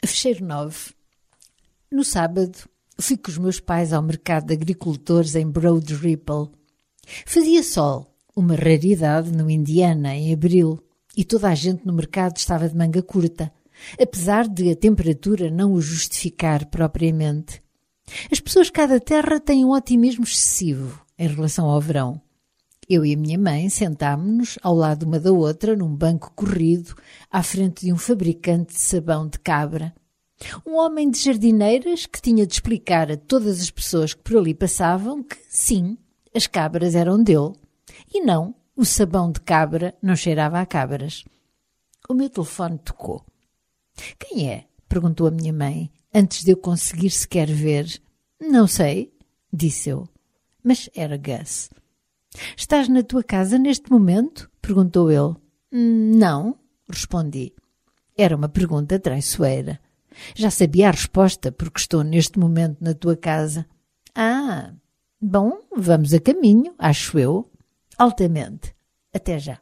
Fecheiro 9. No sábado, fui com os meus pais ao mercado de agricultores em Broad Ripple. Fazia sol, uma raridade no Indiana, em abril, e toda a gente no mercado estava de manga curta, apesar de a temperatura não o justificar propriamente. As pessoas cá da terra têm um otimismo excessivo em relação ao verão. Eu e a minha mãe sentámo-nos ao lado uma da outra num banco corrido à frente de um fabricante de sabão de cabra. Um homem de jardineiras que tinha de explicar a todas as pessoas que por ali passavam que, sim, as cabras eram dele. E não, o sabão de cabra não cheirava a cabras. O meu telefone tocou. «Quem é?» perguntou a minha mãe, antes de eu conseguir sequer ver. «Não sei», disse eu. Mas era Gus. «Estás na tua casa neste momento?» perguntou ele. «Não», respondi. Era uma pergunta traiçoeira. Já sabia a resposta porque estou neste momento na tua casa. «Ah, bom, vamos a caminho, acho eu. Altamente. Até já».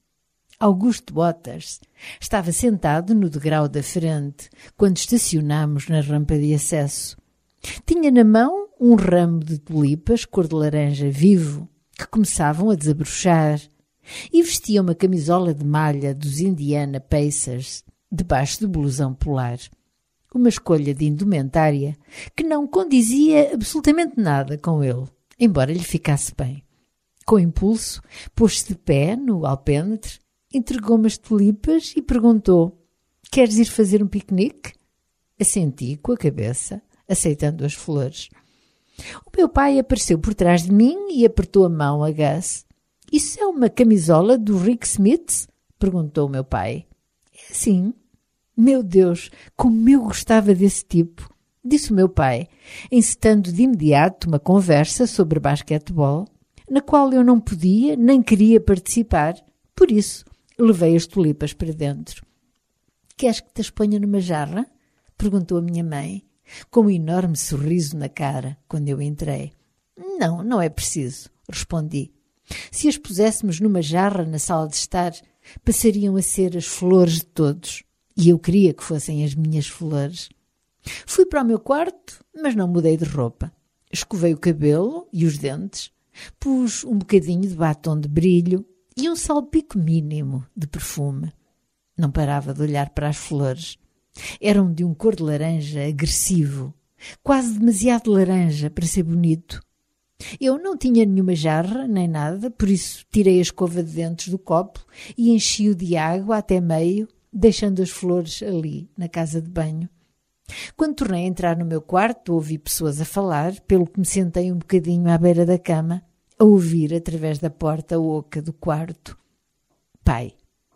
Augusto Waters estava sentado no degrau da frente quando estacionámos na rampa de acesso. Tinha na mão um ramo de tulipas cor de laranja vivo que começavam a desabrochar e vestia uma camisola de malha dos Indiana Pacers debaixo do blusão polar. Uma escolha de indumentária que não condizia absolutamente nada com ele, embora lhe ficasse bem. Com impulso, pôs-se de pé no alpendre, entregou-me as tulipas e perguntou: «Queres ir fazer um piquenique?» Assenti com a cabeça, aceitando as flores. O meu pai apareceu por trás de mim e apertou a mão a Gus. «Isso é uma camisola do Rick Smith?» perguntou o meu pai. «É sim». «Meu Deus, como eu gostava desse tipo!» disse o meu pai, encetando de imediato uma conversa sobre basquetebol, na qual eu não podia nem queria participar. Por isso, levei as tulipas para dentro. «Queres que te as ponha numa jarra?» perguntou a minha mãe, com um enorme sorriso na cara, quando eu entrei. «Não, não é preciso», respondi. «Se as puséssemos numa jarra na sala de estar, passariam a ser as flores de todos, e eu queria que fossem as minhas flores». Fui para o meu quarto, mas não mudei de roupa. Escovei o cabelo e os dentes, pus um bocadinho de batom de brilho e um salpico mínimo de perfume. Não parava de olhar para as flores. Eram de um cor de laranja agressivo, quase demasiado laranja para ser bonito. Eu não tinha nenhuma jarra nem nada, por isso tirei a escova de dentes do copo e enchi-o de água até meio, deixando as flores ali, na casa de banho. Quando tornei a entrar no meu quarto, ouvi pessoas a falar, pelo que me sentei um bocadinho à beira da cama, a ouvir através da porta oca do quarto. «Pai,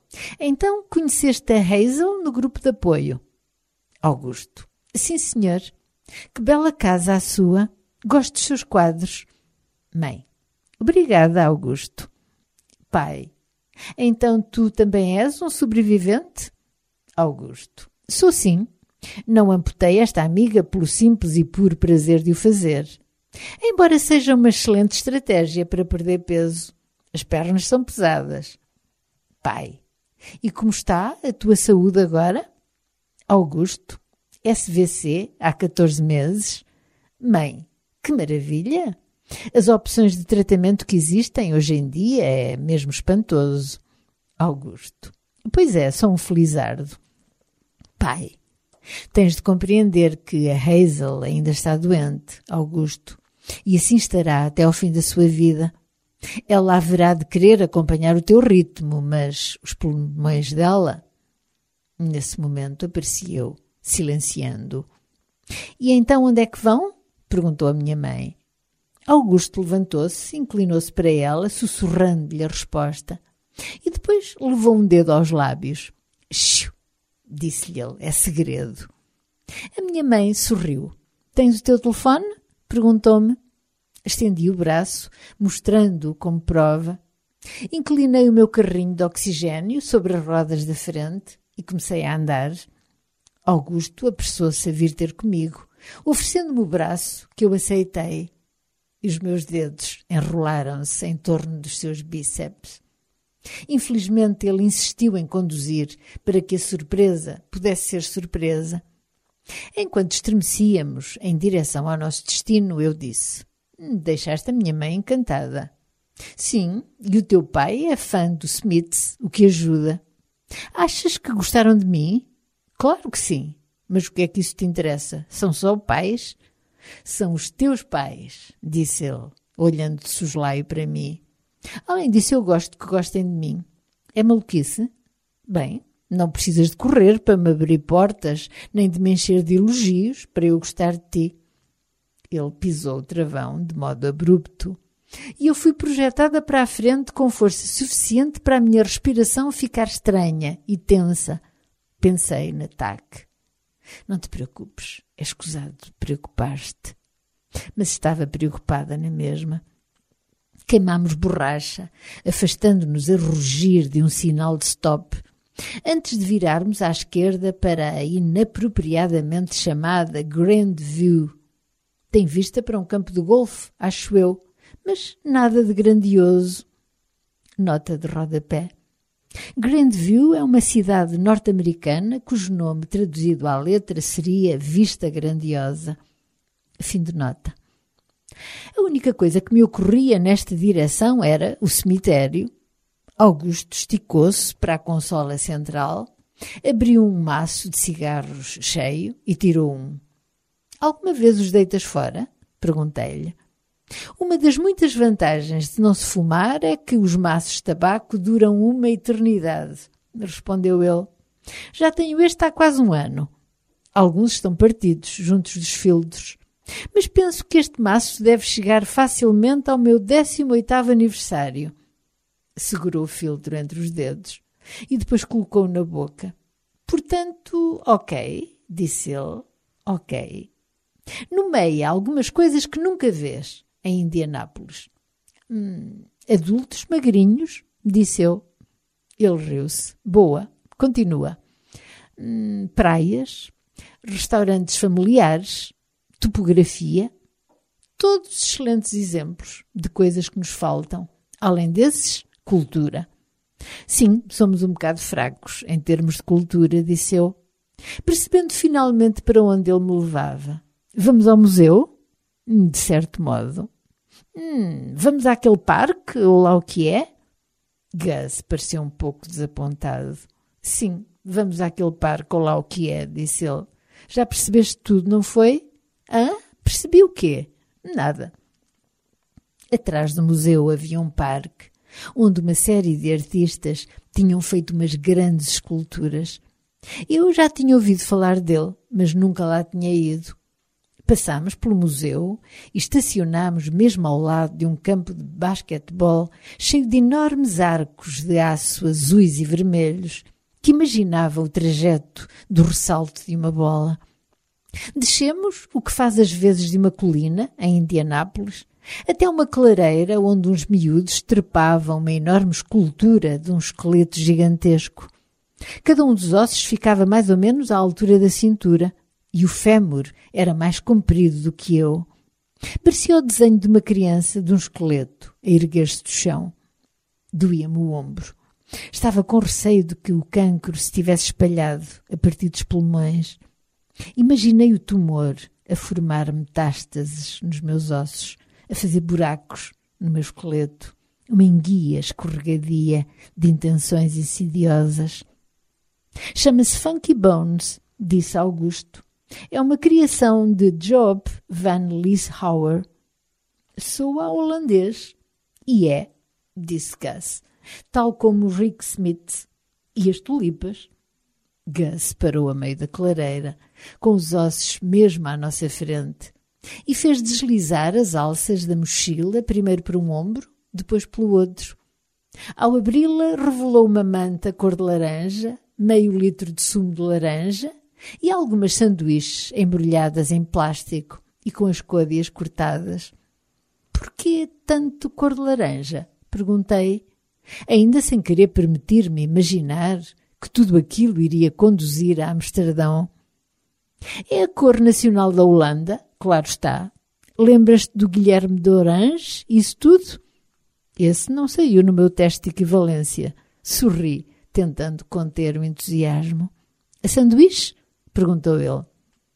então conheceste a Hazel no grupo de apoio?» «Augusto, sim senhor. Que bela casa a sua. Gosto dos seus quadros». «Mãe, obrigada, Augusto». «Pai, então tu também és um sobrevivente?» «Augusto, sou sim. Não amputei esta amiga pelo simples e puro prazer de o fazer. Embora seja uma excelente estratégia para perder peso. As pernas são pesadas». «Pai, e como está a tua saúde agora?» «Augusto, SVC há 14 meses. Mãe, que maravilha! As opções de tratamento que existem hoje em dia é mesmo espantoso». «Augusto, pois é, sou um felizardo». «Pai, tens de compreender que a Hazel ainda está doente, Augusto, e assim estará até ao fim da sua vida. Ela haverá de querer acompanhar o teu ritmo, mas os pulmões dela...» Nesse momento apareci eu, silenciando. «E então onde é que vão?» perguntou a minha mãe. Augusto levantou-se, inclinou-se para ela, sussurrando-lhe a resposta, e depois levou um dedo aos lábios. «Xiu!» disse-lhe ele, «é segredo». A minha mãe sorriu. «Tens o teu telefone?» perguntou-me. Estendi o braço, mostrando-o como prova. Inclinei o meu carrinho de oxigênio sobre as rodas da frente e comecei a andar. Augusto apressou-se a vir ter comigo, oferecendo-me o braço, que eu aceitei, e os meus dedos enrolaram-se em torno dos seus bíceps. Infelizmente ele insistiu em conduzir para que a surpresa pudesse ser surpresa. Enquanto estremecíamos em direção ao nosso destino, eu disse: deixaste a minha mãe encantada. Sim, e o teu pai é fã do Smiths, o que ajuda. Achas que gostaram de mim? Claro que sim. Mas o que é que isso te interessa? São só pais? São os teus pais, disse ele, olhando de soslaio para mim. Além disso, eu gosto que gostem de mim. É maluquice? Bem, não precisas de correr para me abrir portas, nem de me encher de elogios para eu gostar de ti. Ele pisou o travão de modo abrupto e eu fui projetada para a frente com força suficiente para a minha respiração ficar estranha e tensa. Pensei no ataque. Não te preocupes, é escusado de preocupar-te. Mas estava preocupada na mesma. Queimámos borracha, afastando-nos a rugir de um sinal de stop, antes de virarmos à esquerda para a inapropriadamente chamada Grand View. Tem vista para um campo de golfe, acho eu, mas nada de grandioso. Nota de rodapé. Grandview é uma cidade norte-americana cujo nome traduzido à letra seria Vista Grandiosa. Fim de nota. A única coisa que me ocorria nesta direção era o cemitério. Augusto esticou-se para a consola central, abriu um maço de cigarros cheio e tirou um. Alguma vez os deitas fora? Perguntei-lhe. Uma das muitas vantagens de não se fumar é que os maços de tabaco duram uma eternidade, respondeu ele. Já tenho este há quase um ano. Alguns estão partidos, juntos dos filtros. Mas penso que este maço deve chegar facilmente ao meu 18º aniversário. Segurou o filtro entre os dedos e depois colocou-o na boca. Portanto, ok, disse ele, ok. No meio há algumas coisas que nunca vês em Indianápolis. Adultos magrinhos, disse eu. Ele riu-se. Boa, continua. Praias, restaurantes familiares, topografia, todos excelentes exemplos de coisas que nos faltam. Além desses, cultura. Sim, somos um bocado fracos em termos de cultura, disse eu, percebendo finalmente para onde ele me levava. Vamos ao museu? De certo modo. Vamos àquele parque, ou lá o que é? Gus pareceu um pouco desapontado. Sim, vamos àquele parque, ou lá o que é, disse ele. Já percebeste tudo, não foi? Percebi o quê? Nada. Atrás do museu havia um parque, onde uma série de artistas tinham feito umas grandes esculturas. Eu já tinha ouvido falar dele, mas nunca lá tinha ido. Passámos pelo museu e estacionámos mesmo ao lado de um campo de basquetebol cheio de enormes arcos de aço azuis e vermelhos que imaginavam o trajeto do ressalto de uma bola. Descemos o que faz as vezes de uma colina, em Indianápolis, até uma clareira onde uns miúdos trepavam uma enorme escultura de um esqueleto gigantesco. Cada um dos ossos ficava mais ou menos à altura da cintura e o fémur era mais comprido do que eu. Parecia o desenho de uma criança de um esqueleto a erguer-se do chão. Doía-me o ombro. Estava com receio de que o cancro se tivesse espalhado a partir dos pulmões. Imaginei o tumor a formar metástases nos meus ossos, a fazer buracos no meu esqueleto, uma enguia escorregadia de intenções insidiosas. Chama-se Funky Bones, disse Augusto. É uma criação de Job van Lieshouwer. Soa holandês. E é, disse Gus, tal como o Rick Smith e as tulipas. Gus parou a meio da clareira, com os ossos mesmo à nossa frente, e fez deslizar as alças da mochila, primeiro por um ombro, depois pelo outro. Ao abri-la, revelou uma manta cor de laranja, meio litro de sumo de laranja e algumas sanduíches embrulhadas em plástico e com as côdeas cortadas. Porquê tanto cor de laranja? Perguntei, ainda sem querer permitir-me imaginar que tudo aquilo iria conduzir a Amsterdão. É a cor nacional da Holanda, claro está. Lembras-te do Guilherme de Orange, isso tudo? Esse não saiu no meu teste de equivalência. Sorri, tentando conter o entusiasmo. A sanduíche? Perguntou ele.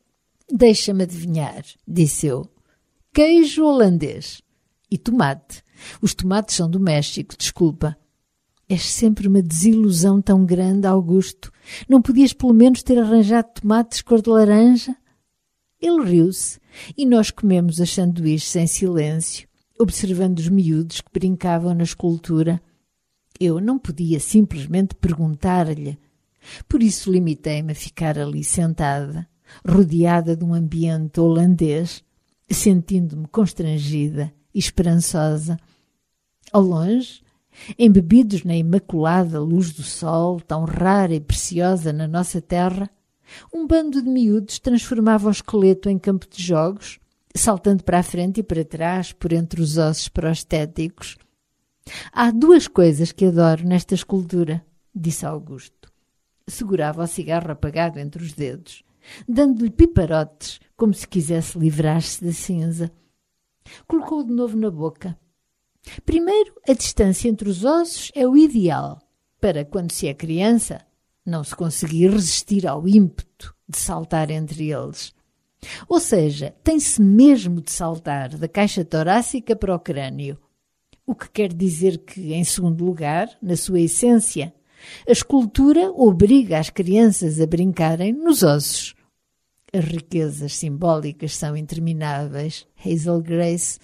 Deixa-me adivinhar, disse eu. Queijo holandês. E tomate. Os tomates são do México, desculpa. És sempre uma desilusão tão grande, Augusto. Não podias pelo menos ter arranjado tomates cor de laranja? Ele riu-se e nós comemos as sanduíches em silêncio, observando os miúdos que brincavam na escultura. Eu não podia simplesmente perguntar-lhe. Por isso limitei-me a ficar ali sentada, rodeada de um ambiente holandês, sentindo-me constrangida e esperançosa. Ao longe, embebidos na imaculada luz do sol, tão rara e preciosa na nossa terra, um bando de miúdos transformava o esqueleto em campo de jogos, saltando para a frente e para trás por entre os ossos prostéticos. Há duas coisas que adoro nesta escultura, disse Augusto. Segurava o cigarro apagado entre os dedos, dando-lhe piparotes, como se quisesse livrar-se da cinza. Colocou-o de novo na boca. Primeiro, a distância entre os ossos é o ideal para, quando se é criança, não se conseguir resistir ao ímpeto de saltar entre eles. Ou seja, tem-se mesmo de saltar da caixa torácica para o crânio. O que quer dizer que, em segundo lugar, na sua essência, a escultura obriga as crianças a brincarem nos ossos. As riquezas simbólicas são intermináveis, Hazel Grace.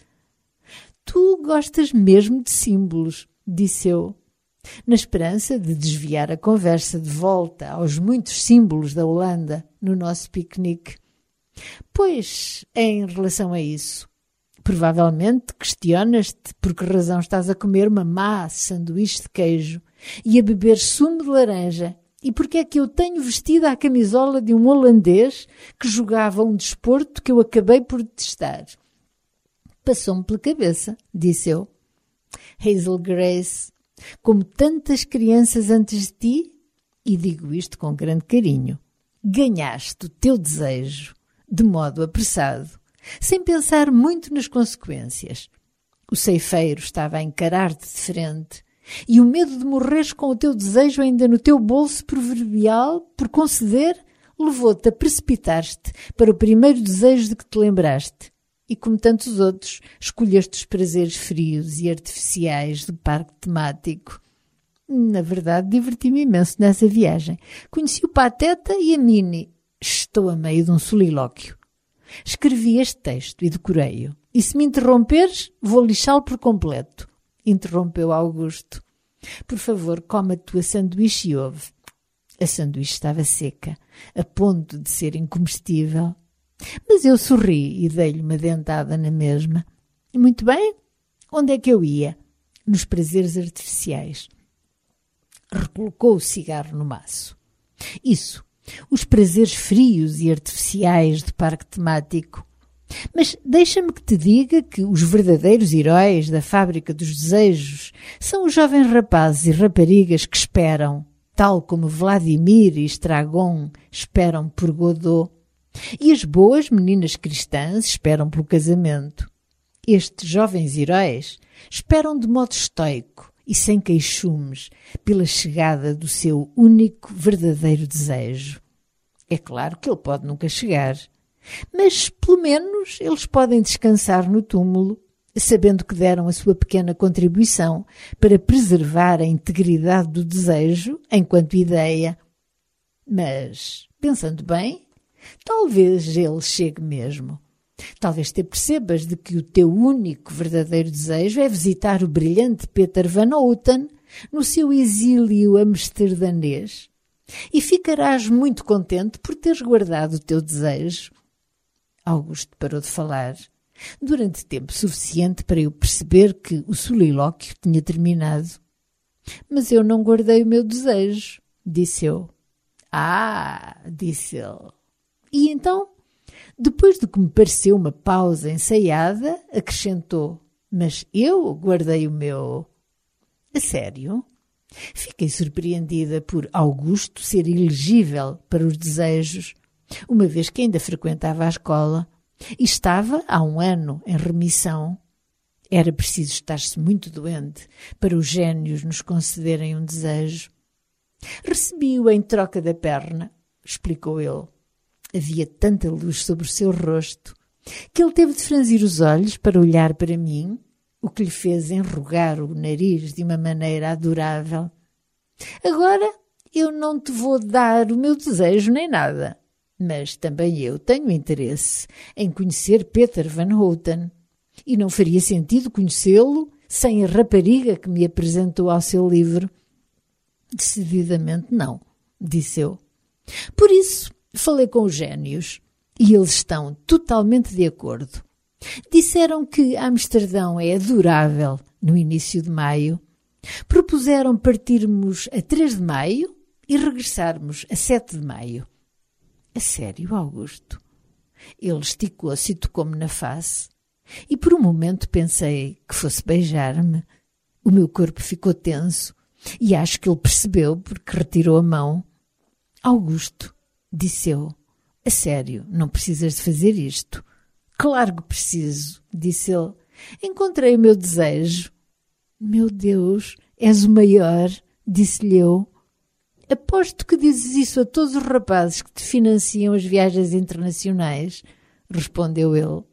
Tu gostas mesmo de símbolos, disse eu, na esperança de desviar a conversa de volta aos muitos símbolos da Holanda no nosso piquenique. Pois, em relação a isso, provavelmente questionas-te por que razão estás a comer uma má sanduíche de queijo e a beber sumo de laranja e porque é que eu tenho vestida a camisola de um holandês que jogava um desporto que eu acabei por detestar. Passou-me pela cabeça, disse eu. Hazel Grace, como tantas crianças antes de ti, e digo isto com grande carinho, ganhaste o teu desejo de modo apressado, sem pensar muito nas consequências. O ceifeiro estava a encarar-te de frente e o medo de morreres com o teu desejo ainda no teu bolso proverbial por conceder levou-te a precipitar-te para o primeiro desejo de que te lembraste. E, como tantos outros, escolheste os prazeres frios e artificiais do parque temático. Na verdade, diverti-me imenso nessa viagem. Conheci o Pateta e a Minnie. Estou a meio de um solilóquio. Escrevi este texto e decorei-o. E se me interromperes, vou lixá-lo por completo. Interrompeu Augusto. Por favor, coma a tua sanduíche e ouve. A sanduíche estava seca, a ponto de ser incomestível. Mas eu sorri e dei-lhe uma dentada na mesma. Muito bem, onde é que eu ia? Nos prazeres artificiais. Recolocou o cigarro no maço. Isso, os prazeres frios e artificiais de parque temático. Mas deixa-me que te diga que os verdadeiros heróis da fábrica dos desejos são os jovens rapazes e raparigas que esperam, tal como Vladimir e Estragon esperam por Godot. E as boas meninas cristãs esperam pelo casamento. Estes jovens heróis esperam de modo estoico e sem queixumes pela chegada do seu único verdadeiro desejo. É claro que ele pode nunca chegar, mas pelo menos eles podem descansar no túmulo, sabendo que deram a sua pequena contribuição para preservar a integridade do desejo enquanto ideia. Mas, pensando bem, talvez ele chegue mesmo. Talvez te percebas de que o teu único verdadeiro desejo é visitar o brilhante Peter Van Houten no seu exílio amsterdanês. E ficarás muito contente por teres guardado o teu desejo. Augusto parou de falar, durante tempo suficiente para eu perceber que o solilóquio tinha terminado. Mas eu não guardei o meu desejo, disse eu. Ah, disse ele. E então, depois do que me pareceu uma pausa ensaiada, acrescentou, mas eu guardei o meu. A sério? Fiquei surpreendida por Augusto ser elegível para os desejos, uma vez que ainda frequentava a escola e estava há um ano em remissão. Era preciso estar-se muito doente para os génios nos concederem um desejo. Recebi-o em troca da perna, explicou ele. Havia tanta luz sobre o seu rosto que ele teve de franzir os olhos para olhar para mim, o que lhe fez enrugar o nariz de uma maneira adorável. Agora eu não te vou dar o meu desejo nem nada, mas também eu tenho interesse em conhecer Peter Van Houten e não faria sentido conhecê-lo sem a rapariga que me apresentou ao seu livro. Decididamente não, disse eu. Por isso, falei com os génios e eles estão totalmente de acordo. Disseram que Amsterdão é adorável no início de maio. Propuseram partirmos a 3 de maio e regressarmos a 7 de maio. A sério, Augusto? Ele esticou-se e tocou-me na face. E por um momento pensei que fosse beijar-me. O meu corpo ficou tenso e acho que ele percebeu porque retirou a mão. Augusto, disse eu, a sério, não precisas de fazer isto. Claro que preciso, disse ele. Encontrei o meu desejo. Meu Deus, és o maior, disse-lhe eu. Aposto que dizes isso a todos os rapazes que te financiam as viagens internacionais, respondeu ele.